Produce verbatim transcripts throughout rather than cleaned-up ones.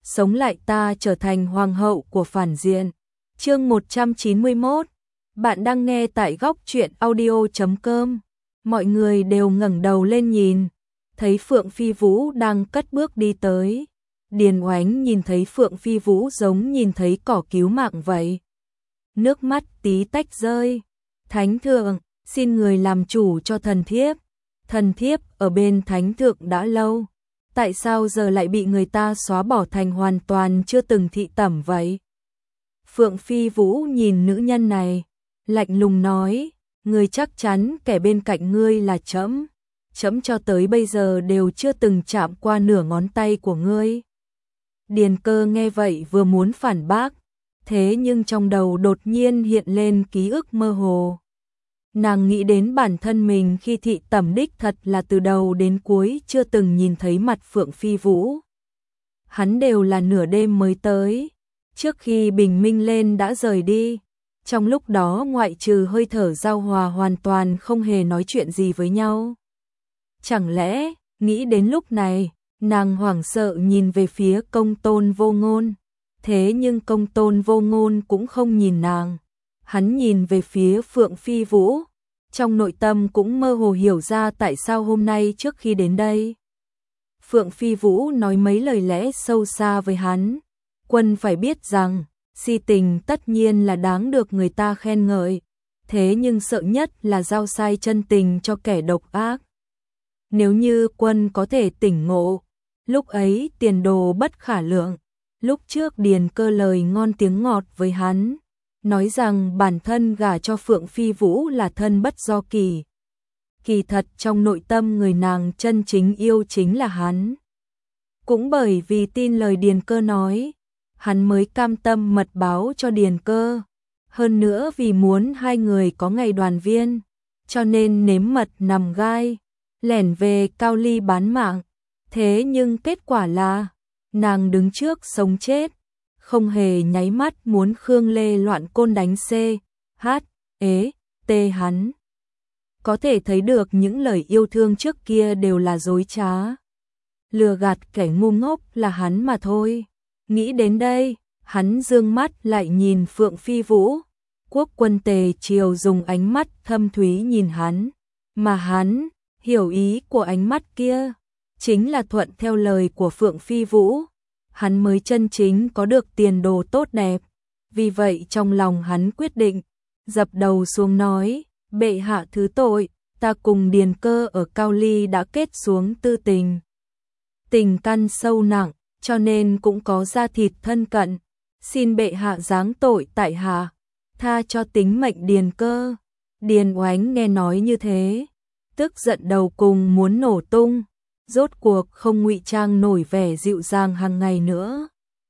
sống lại ta trở thành hoàng hậu của phản diện. Chương một trăm chín mươi mốt. Bạn đang nghe tại góc truyện audio chấm com. Mọi người đều ngẩng đầu lên nhìn, thấy Phượng Phi Vũ đang cất bước đi tới. Điền Oánh nhìn thấy Phượng Phi Vũ giống nhìn thấy cỏ cứu mạng vậy. Nước mắt tí tách rơi. Thánh thượng, xin người làm chủ cho thần thiếp. Thần thiếp ở bên thánh thượng đã lâu. Tại sao giờ lại bị người ta xóa bỏ thành hoàn toàn chưa từng thị tẩm vậy? Phượng Phi Vũ nhìn nữ nhân này, lạnh lùng nói, ngươi chắc chắn kẻ bên cạnh ngươi là trẫm. Trẫm cho tới bây giờ đều chưa từng chạm qua nửa ngón tay của ngươi. Điền Cơ nghe vậy vừa muốn phản bác, thế nhưng trong đầu đột nhiên hiện lên ký ức mơ hồ. Nàng nghĩ đến bản thân mình khi thị tẩm đích thật là từ đầu đến cuối chưa từng nhìn thấy mặt Phượng Phi Vũ. Hắn đều là nửa đêm mới tới, trước khi bình minh lên đã rời đi. Trong lúc đó ngoại trừ hơi thở giao hòa hoàn toàn không hề nói chuyện gì với nhau. Chẳng lẽ, nghĩ đến lúc này, nàng hoảng sợ nhìn về phía Công Tôn Vô Ngôn. Thế nhưng Công Tôn Vô Ngôn cũng không nhìn nàng. Hắn nhìn về phía Phượng Phi Vũ, trong nội tâm cũng mơ hồ hiểu ra tại sao hôm nay trước khi đến đây. Phượng Phi Vũ nói mấy lời lẽ sâu xa với hắn. Quân phải biết rằng, si tình tất nhiên là đáng được người ta khen ngợi, thế nhưng sợ nhất là giao sai chân tình cho kẻ độc ác. Nếu như Quân có thể tỉnh ngộ, lúc ấy tiền đồ bất khả lượng. Lúc trước Điền Cơ lời ngon tiếng ngọt với hắn, nói rằng bản thân gả cho Phượng Phi Vũ là thân bất do kỳ. Kỳ thật trong nội tâm người nàng chân chính yêu chính là hắn. Cũng bởi vì tin lời Điền Cơ nói, hắn mới cam tâm mật báo cho Điền Cơ. Hơn nữa vì muốn hai người có ngày đoàn viên, cho nên nếm mật nằm gai, lẻn về Cao Ly bán mạng. Thế nhưng kết quả là, nàng đứng trước sống chết, không hề nháy mắt muốn Khương Lê loạn côn đánh C, H, ế, T hắn. Có thể thấy được những lời yêu thương trước kia đều là dối trá. Lừa gạt kẻ ngu ngốc là hắn mà thôi. Nghĩ đến đây, hắn dương mắt lại nhìn Phượng Phi Vũ. Quốc Quân Tề Triều dùng ánh mắt thâm thúy nhìn hắn, mà hắn hiểu ý của ánh mắt kia, chính là thuận theo lời của Phượng Phi Vũ. Hắn mới chân chính có được tiền đồ tốt đẹp. Vì vậy trong lòng hắn quyết định, dập đầu xuống nói, bệ hạ thứ tội, ta cùng Điền Cơ ở Cao Ly đã kết xuống tư tình. Tình căn sâu nặng, cho nên cũng có da thịt thân cận. Xin bệ hạ giáng tội tại hạ, tha cho tính mệnh Điền Cơ. Điền Oánh nghe nói như thế, tức giận đầu cùng muốn nổ tung. Rốt cuộc không ngụy trang nổi vẻ dịu dàng hàng ngày nữa.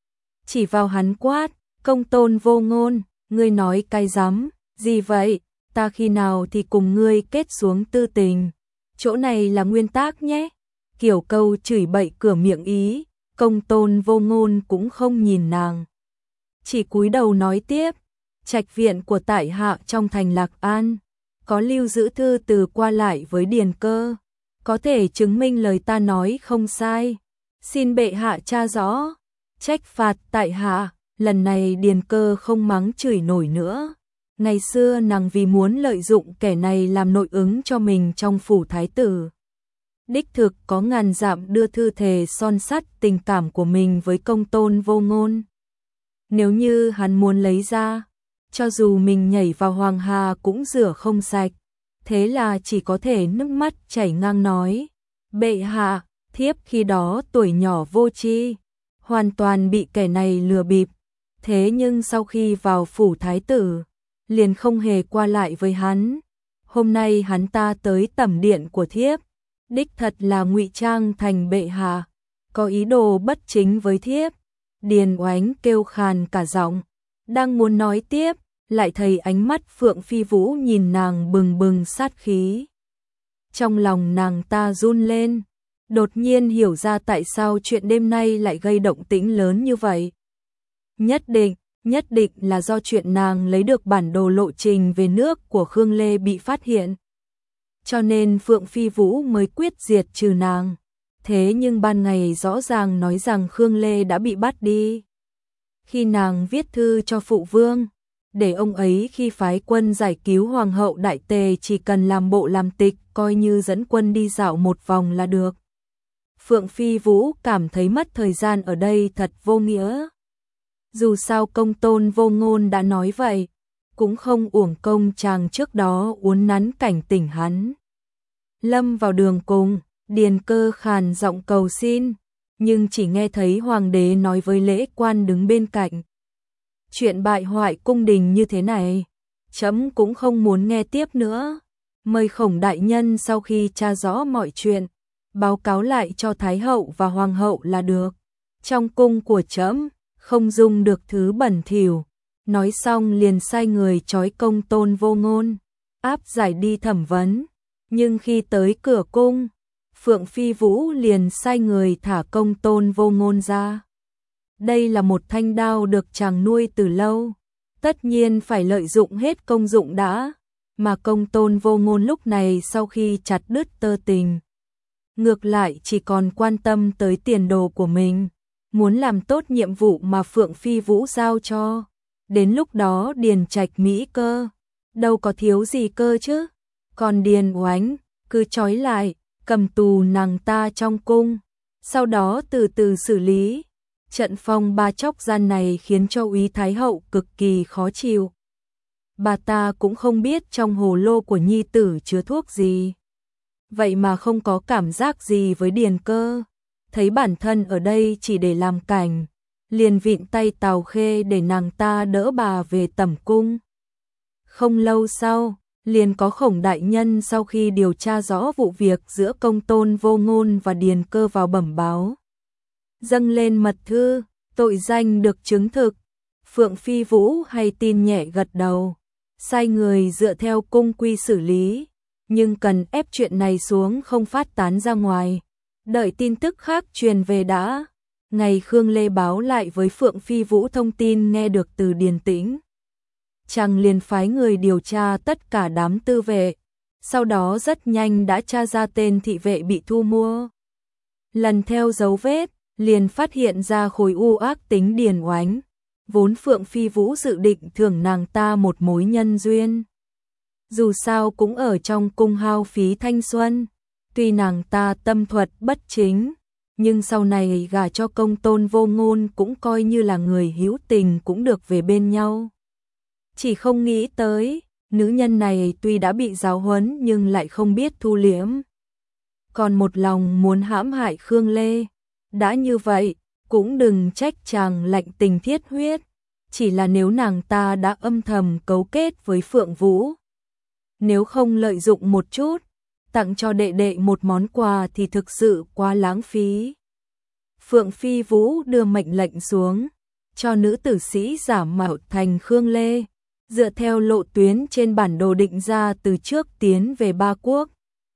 Chỉ vào hắn quát, Công Tôn Vô Ngôn, ngươi nói cái rắm gì vậy? Ta khi nào thì cùng ngươi kết xuống tư tình? Chỗ này là nguyên tắc nhé. Kiểu câu chửi bậy cửa miệng ý, Công Tôn Vô Ngôn cũng không nhìn nàng, chỉ cúi đầu nói tiếp, trạch viện của tại hạ trong thành Lạc An, có lưu giữ thư từ qua lại với Điền Cơ, có thể chứng minh lời ta nói không sai. Xin bệ hạ tra rõ, trách phạt tại hạ. Lần này Điền Cơ không mắng chửi nổi nữa. Ngày xưa nàng vì muốn lợi dụng kẻ này làm nội ứng cho mình trong phủ thái tử, đích thực có ngàn dặm đưa thư thề son sắt tình cảm của mình với Công Tôn Vô Ngôn. Nếu như hắn muốn lấy ra, cho dù mình nhảy vào hoàng hà cũng rửa không sạch. Thế là chỉ có thể nước mắt chảy ngang nói, bệ hạ, thiếp khi đó tuổi nhỏ vô tri, hoàn toàn bị kẻ này lừa bịp. Thế nhưng sau khi vào phủ thái tử, liền không hề qua lại với hắn. Hôm nay hắn ta tới tẩm điện của thiếp, đích thật là ngụy trang thành bệ hạ, có ý đồ bất chính với thiếp. Điền Oánh kêu khàn cả giọng, đang muốn nói tiếp, lại thấy ánh mắt Phượng Phi Vũ nhìn nàng bừng bừng sát khí. Trong lòng nàng ta run lên, đột nhiên hiểu ra tại sao chuyện đêm nay lại gây động tĩnh lớn như vậy. Nhất định, nhất định là do chuyện nàng lấy được bản đồ lộ trình về nước của Khương Lê bị phát hiện. Cho nên Phượng Phi Vũ mới quyết diệt trừ nàng. Thế nhưng ban ngày rõ ràng nói rằng Khương Lê đã bị bắt đi. Khi nàng viết thư cho phụ vương, để ông ấy khi phái quân giải cứu hoàng hậu Đại Tề chỉ cần làm bộ làm tịch, coi như dẫn quân đi dạo một vòng là được. Phượng Phi Vũ cảm thấy mất thời gian ở đây thật vô nghĩa. Dù sao Công Tôn Vô Ngôn đã nói vậy, cũng không uổng công chàng trước đó uốn nắn cảnh tỉnh hắn. Lâm vào đường cùng, Điền Cơ khàn giọng cầu xin, nhưng chỉ nghe thấy hoàng đế nói với lễ quan đứng bên cạnh. Chuyện bại hoại cung đình như thế này, chấm cũng không muốn nghe tiếp nữa. Mời Khổng đại nhân sau khi tra rõ mọi chuyện, báo cáo lại cho Thái hậu và Hoàng hậu là được. Trong cung của trẫm không dung được thứ bẩn thỉu. Nói xong liền sai người trói Công Tôn Vô Ngôn, áp giải đi thẩm vấn. Nhưng khi tới cửa cung, Phượng Phi Vũ liền sai người thả Công Tôn Vô Ngôn ra. Đây là một thanh đao được chàng nuôi từ lâu, tất nhiên phải lợi dụng hết công dụng đã, mà Công Tôn Vô Ngôn lúc này sau khi chặt đứt tơ tình, ngược lại chỉ còn quan tâm tới tiền đồ của mình, muốn làm tốt nhiệm vụ mà Phượng Phi Vũ giao cho. Đến lúc đó Điền Trạch Mỹ Cơ, đâu có thiếu gì cơ chứ, còn Điền Oánh, cứ trói lại, cầm tù nàng ta trong cung, sau đó từ từ xử lý. Trận phong ba chốc gian này khiến cho Úy Thái hậu cực kỳ khó chịu. Bà ta cũng không biết trong hồ lô của nhi tử chứa thuốc gì. Vậy mà không có cảm giác gì với Điền Cơ, thấy bản thân ở đây chỉ để làm cảnh, liền vịn tay Tào Khê để nàng ta đỡ bà về tẩm cung. Không lâu sau, liền có Khổng đại nhân sau khi điều tra rõ vụ việc giữa Công Tôn Vô Ngôn và Điền Cơ vào bẩm báo. Dâng lên mật thư, tội danh được chứng thực. Phượng Phi Vũ hay tin nhẹ gật đầu, sai người dựa theo cung quy xử lý, nhưng cần ép chuyện này xuống không phát tán ra ngoài, đợi tin tức khác truyền về đã. Ngày Khương Lê báo lại với Phượng Phi Vũ thông tin nghe được từ Điền Tĩnh, chàng liền phái người điều tra tất cả đám tư vệ, sau đó rất nhanh đã tra ra tên thị vệ bị thu mua. Lần theo dấu vết, liền phát hiện ra khối u ác tính Điền Oánh, vốn Phượng Phi Vũ dự định thưởng nàng ta một mối nhân duyên. Dù sao cũng ở trong cung hao phí thanh xuân, tuy nàng ta tâm thuật bất chính, nhưng sau này gả cho Công Tôn Vô Ngôn cũng coi như là người hữu tình cũng được về bên nhau. Chỉ không nghĩ tới, nữ nhân này tuy đã bị giáo huấn nhưng lại không biết thu liễm, còn một lòng muốn hãm hại Khương Lê. Đã như vậy, cũng đừng trách chàng lạnh tình thiết huyết, chỉ là nếu nàng ta đã âm thầm cấu kết với Phượng Vũ, nếu không lợi dụng một chút, tặng cho đệ đệ một món quà thì thực sự quá lãng phí. Phượng Phi Vũ đưa mệnh lệnh xuống, cho nữ tử sĩ giả mạo thành Khương Lê, dựa theo lộ tuyến trên bản đồ định ra từ trước tiến về Ba Quốc.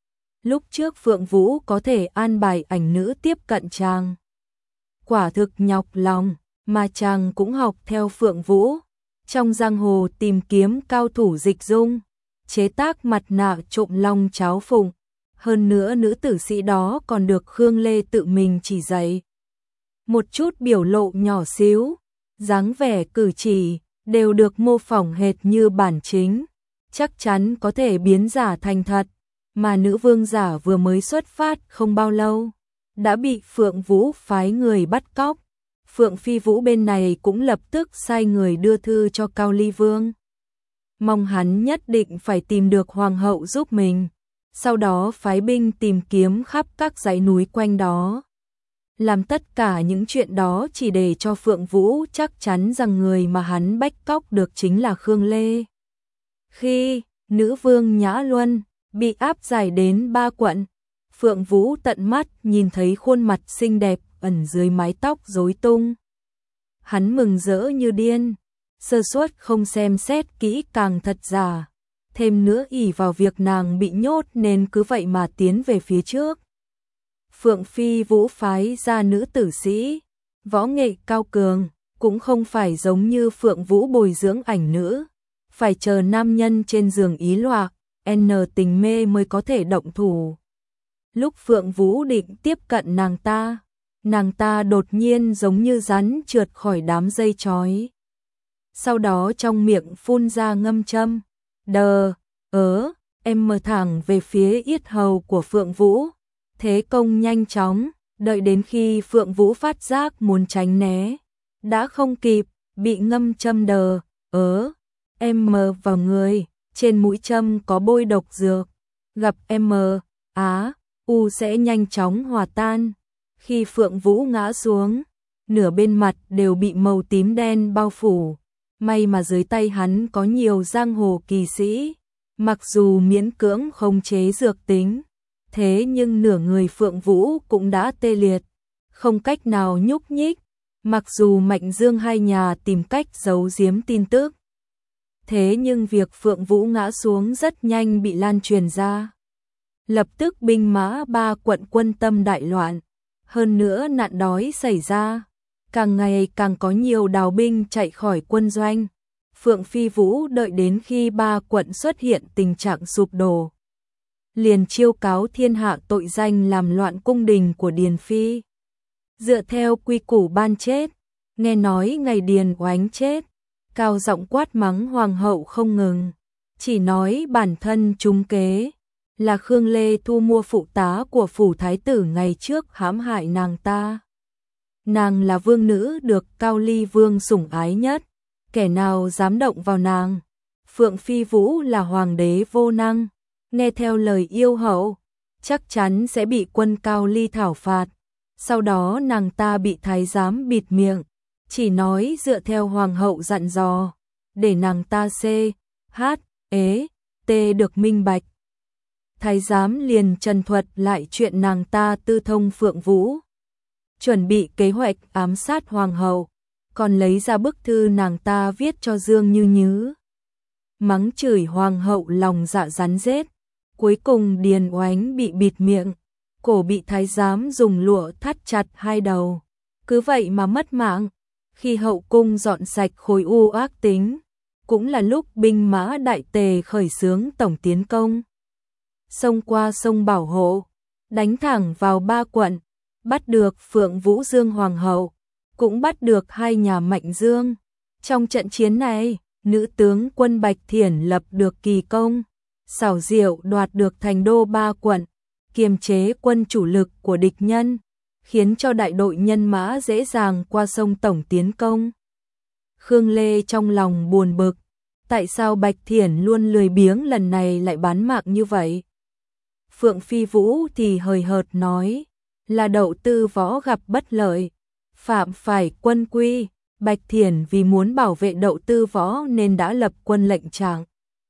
Lúc trước Phượng Vũ có thể an bài ảnh nữ tiếp cận chàng, quả thực nhọc lòng, mà chàng cũng học theo Phượng Vũ, trong giang hồ tìm kiếm cao thủ dịch dung, chế tác mặt nạ trộm long cháo phụng. Hơn nữa nữ tử sĩ đó còn được Khương Lê tự mình chỉ dạy. Một chút biểu lộ nhỏ xíu, dáng vẻ cử chỉ, đều được mô phỏng hệt như bản chính, chắc chắn có thể biến giả thành thật. Mà nữ vương giả vừa mới xuất phát không bao lâu, đã bị Phượng Vũ phái người bắt cóc. Phượng Phi Vũ bên này cũng lập tức sai người đưa thư cho Cao Ly Vương, mong hắn nhất định phải tìm được hoàng hậu giúp mình, sau đó phái binh tìm kiếm khắp các dãy núi quanh đó. Làm tất cả những chuyện đó chỉ để cho Phượng Vũ chắc chắn rằng người mà hắn bách cóc được chính là Khương Lê. Khi nữ vương Nhã Luân bị áp giải đến Ba Quận, Phượng Vũ tận mắt nhìn thấy khuôn mặt xinh đẹp ẩn dưới mái tóc rối tung. Hắn mừng rỡ như điên, sơ suất không xem xét kỹ càng thật giả, thêm nữa ỷ vào việc nàng bị nhốt nên cứ vậy mà tiến về phía trước. Phượng Phi Vũ phái ra nữ tử sĩ, võ nghệ cao cường, cũng không phải giống như Phượng Vũ bồi dưỡng ảnh nữ, phải chờ nam nhân trên giường ý loạc, n tình mê mới có thể động thủ. Lúc Phượng Vũ định tiếp cận nàng ta, nàng ta đột nhiên giống như rắn trượt khỏi đám dây trói. Sau đó trong miệng phun ra ngâm châm, đờ, ớ, em mở thẳng về phía yết hầu của Phượng Vũ. Thế công nhanh chóng, đợi đến khi Phượng Vũ phát giác muốn tránh né, đã không kịp, bị ngâm châm đờ, ớ, em mờ vào người, trên mũi châm có bôi độc dược, gặp em mờ, á, u sẽ nhanh chóng hòa tan. Khi Phượng Vũ ngã xuống, nửa bên mặt đều bị màu tím đen bao phủ, may mà dưới tay hắn có nhiều giang hồ kỳ sĩ, mặc dù miễn cưỡng khống chế dược tính, thế nhưng nửa người Phượng Vũ cũng đã tê liệt, không cách nào nhúc nhích, mặc dù Mạnh Dương hai nhà tìm cách giấu giếm tin tức. Thế nhưng việc Phượng Vũ ngã xuống rất nhanh bị lan truyền ra. Lập tức binh mã ba quận quân tâm đại loạn, hơn nữa nạn đói xảy ra, càng ngày càng có nhiều đào binh chạy khỏi quân doanh. Phượng Phi Vũ đợi đến khi ba quận xuất hiện tình trạng sụp đổ, liền chiêu cáo thiên hạ tội danh làm loạn cung đình của Điền Phi. Dựa theo quy củ ban chết, nghe nói ngày Điền Oánh chết, cao giọng quát mắng hoàng hậu không ngừng, chỉ nói bản thân trúng kế, là Khương Lê thu mua phụ tá của phủ thái tử ngày trước hãm hại nàng ta. Nàng là vương nữ được Cao Ly Vương sủng ái nhất, kẻ nào dám động vào nàng. Phượng Phi Vũ là hoàng đế vô năng, nghe theo lời yêu hậu, chắc chắn sẽ bị quân Cao Ly thảo phạt. Sau đó nàng ta bị thái giám bịt miệng, chỉ nói dựa theo hoàng hậu dặn dò, để nàng ta c, h, ế, t được minh bạch. Thái giám liền trần thuật lại chuyện nàng ta tư thông Phượng Vũ, chuẩn bị kế hoạch ám sát hoàng hậu, còn lấy ra bức thư nàng ta viết cho Dương Như Nhứ, mắng chửi hoàng hậu lòng dạ rắn rết. Cuối cùng Điền Oánh bị bịt miệng, cổ bị thái giám dùng lụa thắt chặt hai đầu, cứ vậy mà mất mạng. Khi hậu cung dọn sạch khối u ác tính, cũng là lúc binh mã đại tề khởi xướng tổng tiến công, xông qua sông Bảo Hộ, đánh thẳng vào ba quận, bắt được Phượng Vũ Dương hoàng hậu, cũng bắt được hai nhà Mạnh Dương. Trong trận chiến này, nữ tướng quân Bạch Thiển lập được kỳ công, xảo diệu đoạt được thành đô ba quận, kiềm chế quân chủ lực của địch nhân, khiến cho đại đội nhân mã dễ dàng qua sông tổng tiến công. Khương Lê trong lòng buồn bực, tại sao Bạch Thiển luôn lười biếng lần này lại bán mạng như vậy? Phượng Phi Vũ thì hời hợt nói, là Đậu Tư Võ gặp bất lợi, phạm phải quân quy. Bạch Thiển vì muốn bảo vệ Đậu Tư Võ nên đã lập quân lệnh trạng,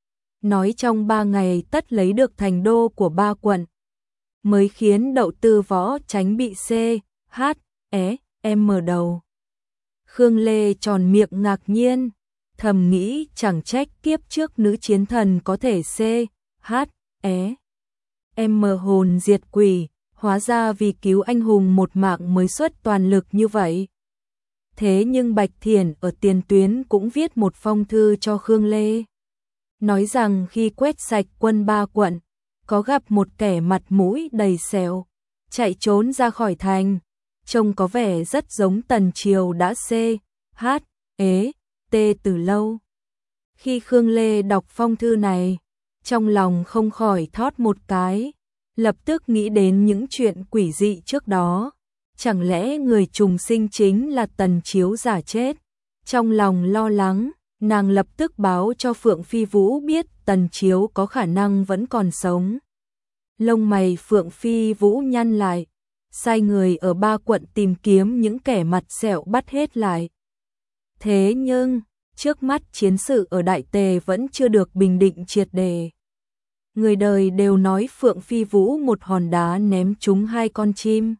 nói trong ba ngày tất lấy được thành đô của ba quận, mới khiến Đậu Tư Võ tránh bị c, h, é, em mở đầu. Khương Lê tròn miệng ngạc nhiên, thầm nghĩ chẳng trách kiếp trước nữ chiến thần có thể c, h, é, em mở hồn diệt quỷ, hóa ra vì cứu anh hùng một mạng mới xuất toàn lực như vậy. Thế nhưng Bạch Thiển ở tiền tuyến cũng viết một phong thư cho Khương Lê, nói rằng khi quét sạch quân ba quận, có gặp một kẻ mặt mũi đầy sẹo, chạy trốn ra khỏi thành, trông có vẻ rất giống Tần Triều đã c, h, ế, t từ lâu. Khi Khương Lê đọc phong thư này, trong lòng không khỏi thót một cái, lập tức nghĩ đến những chuyện quỷ dị trước đó. Chẳng lẽ người trùng sinh chính là Tần Chiếu giả chết? Trong lòng lo lắng, nàng lập tức báo cho Phượng Phi Vũ biết Tần Chiếu có khả năng vẫn còn sống. Lông mày Phượng Phi Vũ nhăn lại, sai người ở ba quận tìm kiếm những kẻ mặt sẹo bắt hết lại. Thế nhưng, trước mắt chiến sự ở Đại Tề vẫn chưa được bình định triệt đề. Người đời đều nói Phượng Phi Vũ một hòn đá ném trúng hai con chim.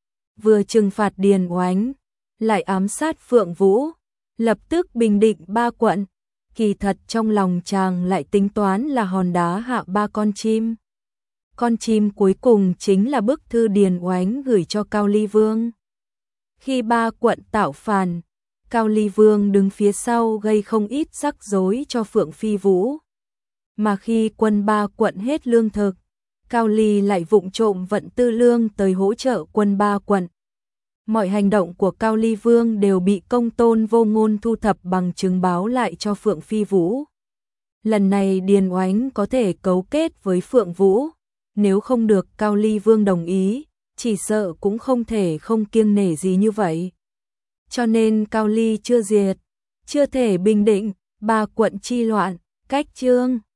Vừa trừng phạt Điền Oánh, lại ám sát Phượng Vũ, lập tức bình định ba quận. Kỳ thật trong lòng chàng lại tính toán là hòn đá hạ ba con chim. Con chim cuối cùng chính là bức thư Điền Oánh gửi cho Cao Ly Vương. Khi ba quận tạo phản, Cao Ly Vương đứng phía sau gây không ít rắc rối cho Phượng Phi Vũ. Mà khi quân ba quận hết lương thực, Cao Ly lại vụng trộm vận tư lương tới hỗ trợ quân ba quận. Mọi hành động của Cao Ly Vương đều bị Công Tôn Vô Ngôn thu thập bằng chứng báo lại cho Phượng Phi Vũ. Lần này Điền Oánh có thể cấu kết với Phượng Vũ, nếu không được Cao Ly Vương đồng ý, chỉ sợ cũng không thể không kiêng nể gì như vậy. Cho nên Cao Ly chưa diệt, chưa thể bình định ba quận chi loạn, cách chương